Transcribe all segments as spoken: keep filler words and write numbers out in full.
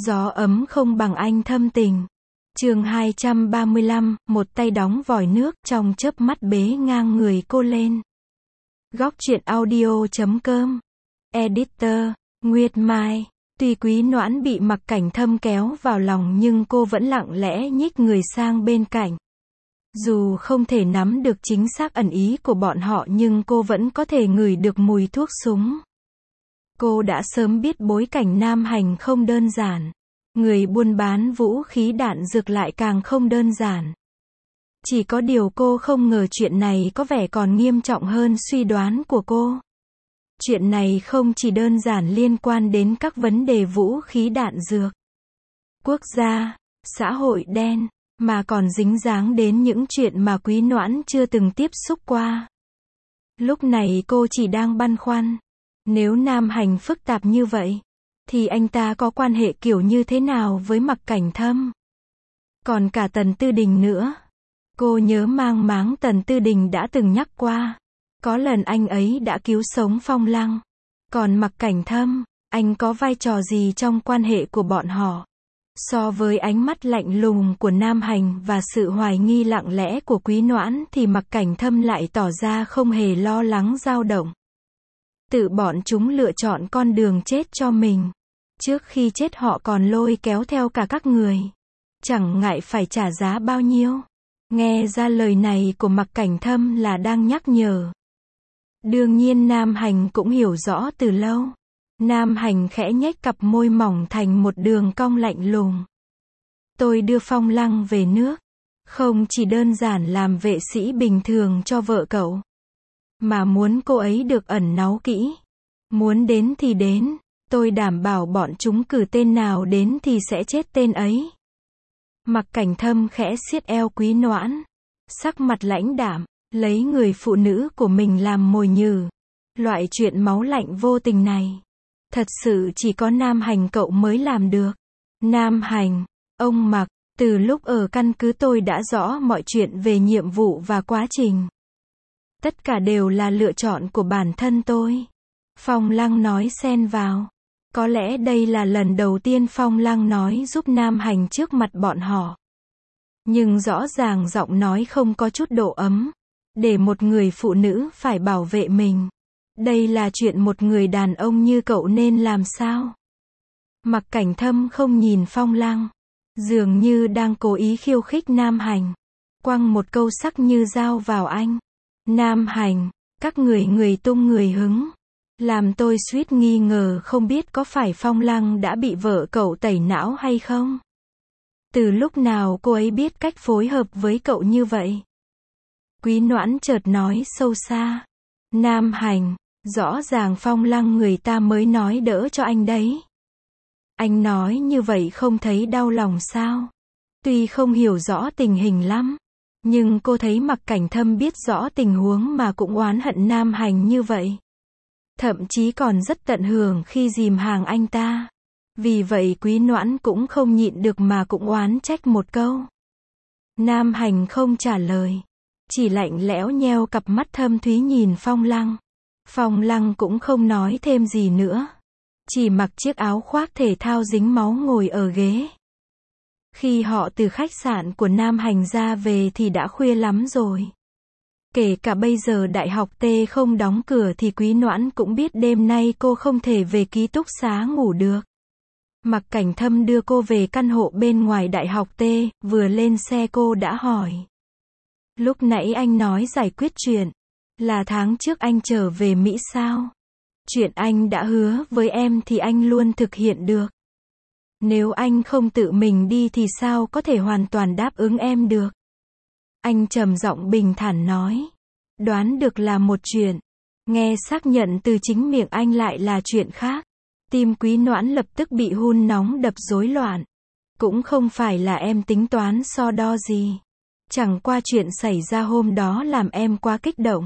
Gió ấm không bằng anh thâm tình. Chương hai trăm ba mươi lăm, một tay đóng vòi nước, trong chớp mắt bế ngang người cô lên. Góc truyện audio chấm com. Editor, Nguyệt Mai. Tuy Quý Noãn bị Mặc Cảnh Thâm kéo vào lòng nhưng cô vẫn lặng lẽ nhích người sang bên cạnh. Dù không thể nắm được chính xác ẩn ý của bọn họ nhưng cô vẫn có thể ngửi được mùi thuốc súng. Cô đã sớm biết bối cảnh Nam Hành không đơn giản. Người buôn bán vũ khí đạn dược lại càng không đơn giản. Chỉ có điều cô không ngờ chuyện này có vẻ còn nghiêm trọng hơn suy đoán của cô. Chuyện này không chỉ đơn giản liên quan đến các vấn đề vũ khí đạn dược, quốc gia, xã hội đen, mà còn dính dáng đến những chuyện mà Quý Noãn chưa từng tiếp xúc qua. Lúc này cô chỉ đang băn khoăn. Nếu Nam Hành phức tạp như vậy, thì anh ta có quan hệ kiểu như thế nào với Mặc Cảnh Thâm? Còn cả Tần Tư Đình nữa. Cô nhớ mang máng Tần Tư Đình đã từng nhắc qua. Có lần anh ấy đã cứu sống Phong Lăng. Còn Mặc Cảnh Thâm, anh có vai trò gì trong quan hệ của bọn họ? So với ánh mắt lạnh lùng của Nam Hành và sự hoài nghi lặng lẽ của Quý Noãn thì Mặc Cảnh Thâm lại tỏ ra không hề lo lắng dao động. Tự bọn chúng lựa chọn con đường chết cho mình. Trước khi chết họ còn lôi kéo theo cả các người. Chẳng ngại phải trả giá bao nhiêu. Nghe ra lời này của Mặc Cảnh Thâm là đang nhắc nhở. Đương nhiên Nam Hành cũng hiểu rõ từ lâu. Nam Hành khẽ nhếch cặp môi mỏng thành một đường cong lạnh lùng. Tôi đưa Phong Lăng về nước. Không chỉ đơn giản làm vệ sĩ bình thường cho vợ cậu. Mà muốn cô ấy được ẩn náu kỹ. Muốn đến thì đến. Tôi đảm bảo bọn chúng cử tên nào đến thì sẽ chết tên ấy. Mặc Cảnh Thâm khẽ siết eo Quý Noãn. Sắc mặt lãnh đạm, lấy người phụ nữ của mình làm mồi nhử. Loại chuyện máu lạnh vô tình này. Thật sự chỉ có Nam Hành cậu mới làm được. Nam Hành, ông Mặc, từ lúc ở căn cứ tôi đã rõ mọi chuyện về nhiệm vụ và quá trình. Tất cả đều là lựa chọn của bản thân tôi. Phong Lăng nói xen vào. Có lẽ đây là lần đầu tiên Phong Lăng nói giúp Nam Hành trước mặt bọn họ. Nhưng rõ ràng giọng nói không có chút độ ấm. Để một người phụ nữ phải bảo vệ mình. Đây là chuyện một người đàn ông như cậu nên làm sao? Mặc Cảnh Thâm không nhìn Phong Lăng. Dường như đang cố ý khiêu khích Nam Hành. Quăng một câu sắc như dao vào anh. Nam Hành, các người người tung người hứng. Làm tôi suýt nghi ngờ không biết có phải Phong Lăng đã bị vợ cậu tẩy não hay không? Từ lúc nào cô ấy biết cách phối hợp với cậu như vậy? Quý Noãn chợt nói sâu xa. Nam Hành, rõ ràng Phong Lăng người ta mới nói đỡ cho anh đấy. Anh nói như vậy không thấy đau lòng sao? Tuy không hiểu rõ tình hình lắm. Nhưng cô thấy Mặc Cảnh Thâm biết rõ tình huống mà cũng oán hận Nam Hành như vậy. Thậm chí còn rất tận hưởng khi dìm hàng anh ta. Vì vậy Quý Noãn cũng không nhịn được mà cũng oán trách một câu. Nam Hành không trả lời. Chỉ lạnh lẽo nheo cặp mắt thâm thúy nhìn Phong Lăng. Phong Lăng cũng không nói thêm gì nữa. Chỉ mặc chiếc áo khoác thể thao dính máu ngồi ở ghế. Khi họ từ khách sạn của Nam Hành ra về thì đã khuya lắm rồi. Kể cả bây giờ đại học T không đóng cửa thì Quý Noãn cũng biết đêm nay cô không thể về ký túc xá ngủ được. Mặc Cảnh Thâm đưa cô về căn hộ bên ngoài đại học T, vừa lên xe cô đã hỏi. Lúc nãy anh nói giải quyết chuyện. Là tháng trước anh trở về Mỹ sao? Chuyện anh đã hứa với em thì anh luôn thực hiện được. Nếu anh không tự mình đi thì sao có thể hoàn toàn đáp ứng em được? Anh trầm giọng bình thản nói. Đoán được là một chuyện. Nghe xác nhận từ chính miệng anh lại là chuyện khác. Tim Quý Noãn lập tức bị hun nóng đập rối loạn. Cũng không phải là em tính toán so đo gì. Chẳng qua chuyện xảy ra hôm đó làm em quá kích động.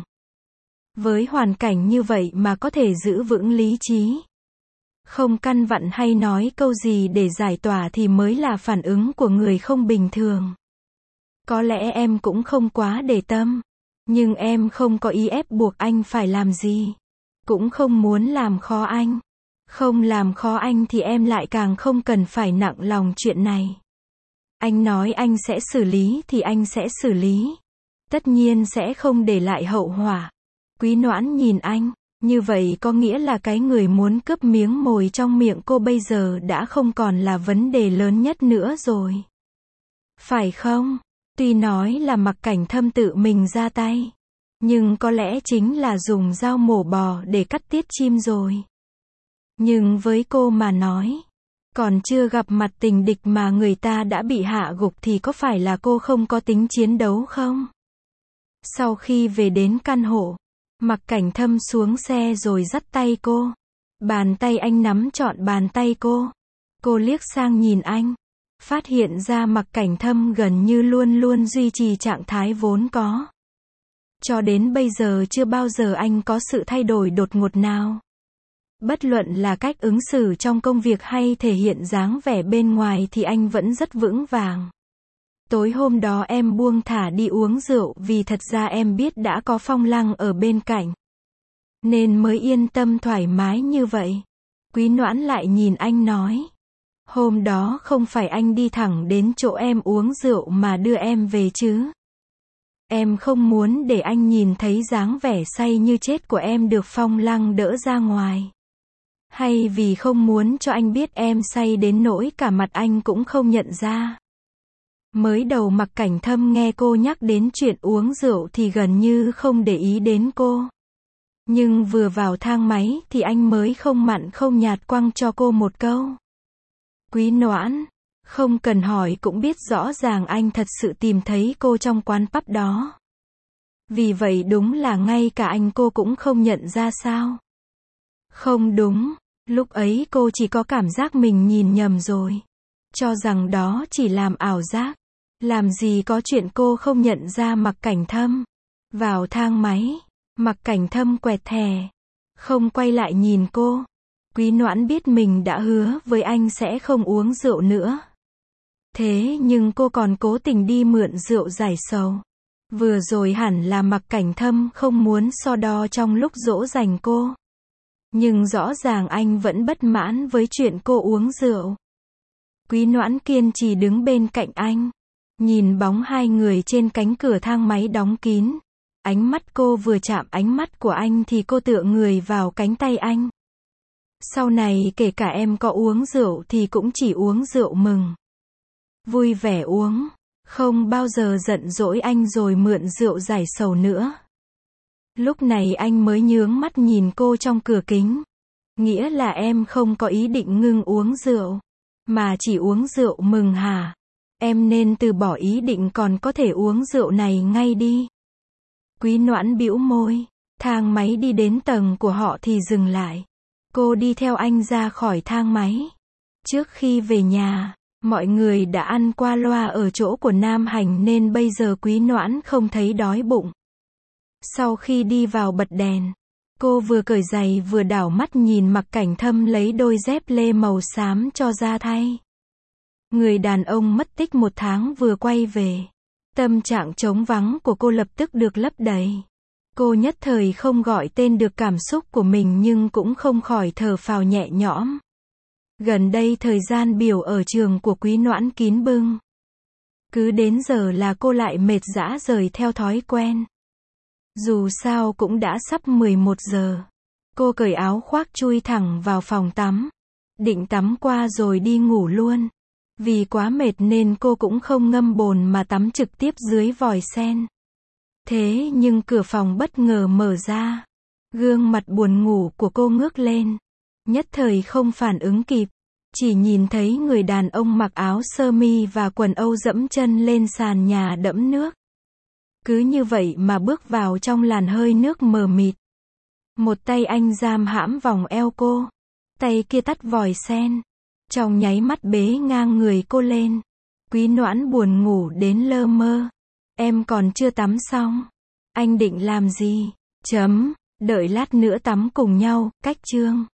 Với hoàn cảnh như vậy mà có thể giữ vững lý trí. Không căn vặn hay nói câu gì để giải tỏa thì mới là phản ứng của người không bình thường. Có lẽ em cũng không quá để tâm. Nhưng em không có ý ép buộc anh phải làm gì. Cũng không muốn làm khó anh. Không làm khó anh thì em lại càng không cần phải nặng lòng chuyện này. Anh nói anh sẽ xử lý thì anh sẽ xử lý. Tất nhiên sẽ không để lại hậu họa. Quý Noãn nhìn anh, như vậy có nghĩa là cái người muốn cướp miếng mồi trong miệng cô bây giờ đã không còn là vấn đề lớn nhất nữa rồi. Phải không? Tuy nói là Mặc Cảnh Thâm tự mình ra tay, nhưng có lẽ chính là dùng dao mổ bò để cắt tiết chim rồi. Nhưng với cô mà nói, còn chưa gặp mặt tình địch mà người ta đã bị hạ gục thì có phải là cô không có tính chiến đấu không? Sau khi về đến căn hộ, Mặc Cảnh Thâm xuống xe rồi dắt tay cô. Bàn tay anh nắm trọn bàn tay cô. Cô liếc sang nhìn anh, phát hiện ra Mặc Cảnh Thâm gần như luôn luôn duy trì trạng thái vốn có. Cho đến bây giờ chưa bao giờ anh có sự thay đổi đột ngột nào. Bất luận là cách ứng xử trong công việc hay thể hiện dáng vẻ bên ngoài thì anh vẫn rất vững vàng. Tối hôm đó em buông thả đi uống rượu vì thật ra em biết đã có Phong Lăng ở bên cạnh, nên mới yên tâm thoải mái như vậy. Quý Noãn lại nhìn anh nói. Hôm đó không phải anh đi thẳng đến chỗ em uống rượu mà đưa em về chứ? Em không muốn để anh nhìn thấy dáng vẻ say như chết của em được Phong Lăng đỡ ra ngoài. Hay vì không muốn cho anh biết em say đến nỗi cả mặt anh cũng không nhận ra? Mới đầu Mặc Cảnh Thâm nghe cô nhắc đến chuyện uống rượu thì gần như không để ý đến cô. Nhưng vừa vào thang máy thì anh mới không mặn không nhạt quăng cho cô một câu. Quý Noãn, không cần hỏi cũng biết rõ ràng anh thật sự tìm thấy cô trong quán pub đó. Vì vậy đúng là ngay cả anh cô cũng không nhận ra sao? Không đúng, lúc ấy cô chỉ có cảm giác mình nhìn nhầm rồi. Cho rằng đó chỉ làm ảo giác. Làm gì có chuyện cô không nhận ra Mặc Cảnh Thâm. Vào thang máy, Mặc Cảnh Thâm quẹt thẻ, không quay lại nhìn cô. Quý Noãn biết mình đã hứa với anh sẽ không uống rượu nữa. Thế nhưng cô còn cố tình đi mượn rượu giải sầu. Vừa rồi hẳn là Mặc Cảnh Thâm không muốn so đo trong lúc dỗ dành cô. Nhưng rõ ràng anh vẫn bất mãn với chuyện cô uống rượu. Quý Noãn kiên trì đứng bên cạnh anh, nhìn bóng hai người trên cánh cửa thang máy đóng kín. Ánh mắt cô vừa chạm ánh mắt của anh thì cô tựa người vào cánh tay anh. Sau này kể cả em có uống rượu thì cũng chỉ uống rượu mừng. Vui vẻ uống, không bao giờ giận dỗi anh rồi mượn rượu giải sầu nữa. Lúc này anh mới nhướng mắt nhìn cô trong cửa kính. Nghĩa là em không có ý định ngưng uống rượu, mà chỉ uống rượu mừng hả? Em nên từ bỏ ý định còn có thể uống rượu này ngay đi. Quý Noãn bĩu môi, thang máy đi đến tầng của họ thì dừng lại. Cô đi theo anh ra khỏi thang máy. Trước khi về nhà, mọi người đã ăn qua loa ở chỗ của Nam Hành nên bây giờ Quý Noãn không thấy đói bụng. Sau khi đi vào bật đèn, cô vừa cởi giày vừa đảo mắt nhìn Mặc Cảnh Thâm lấy đôi dép lê màu xám cho ra thay. Người đàn ông mất tích một tháng vừa quay về. Tâm trạng trống vắng của cô lập tức được lấp đầy. Cô nhất thời không gọi tên được cảm xúc của mình nhưng cũng không khỏi thở phào nhẹ nhõm. Gần đây thời gian biểu ở trường của Quý Noãn kín bưng. Cứ đến giờ là cô lại mệt rã rời theo thói quen. Dù sao cũng đã sắp mười một giờ. Cô cởi áo khoác chui thẳng vào phòng tắm. Định tắm qua rồi đi ngủ luôn. Vì quá mệt nên cô cũng không ngâm bồn mà tắm trực tiếp dưới vòi sen. Thế nhưng cửa phòng bất ngờ mở ra. Gương mặt buồn ngủ của cô ngước lên. Nhất thời không phản ứng kịp. Chỉ nhìn thấy người đàn ông mặc áo sơ mi và quần âu dẫm chân lên sàn nhà đẫm nước. Cứ như vậy mà bước vào trong làn hơi nước mờ mịt. Một tay anh giam hãm vòng eo cô. Tay kia tắt vòi sen. Trong nháy mắt bế ngang người cô lên. Quý Noãn buồn ngủ đến lơ mơ. Em còn chưa tắm xong. Anh định làm gì? Chấm. Đợi lát nữa tắm cùng nhau. Cách chương.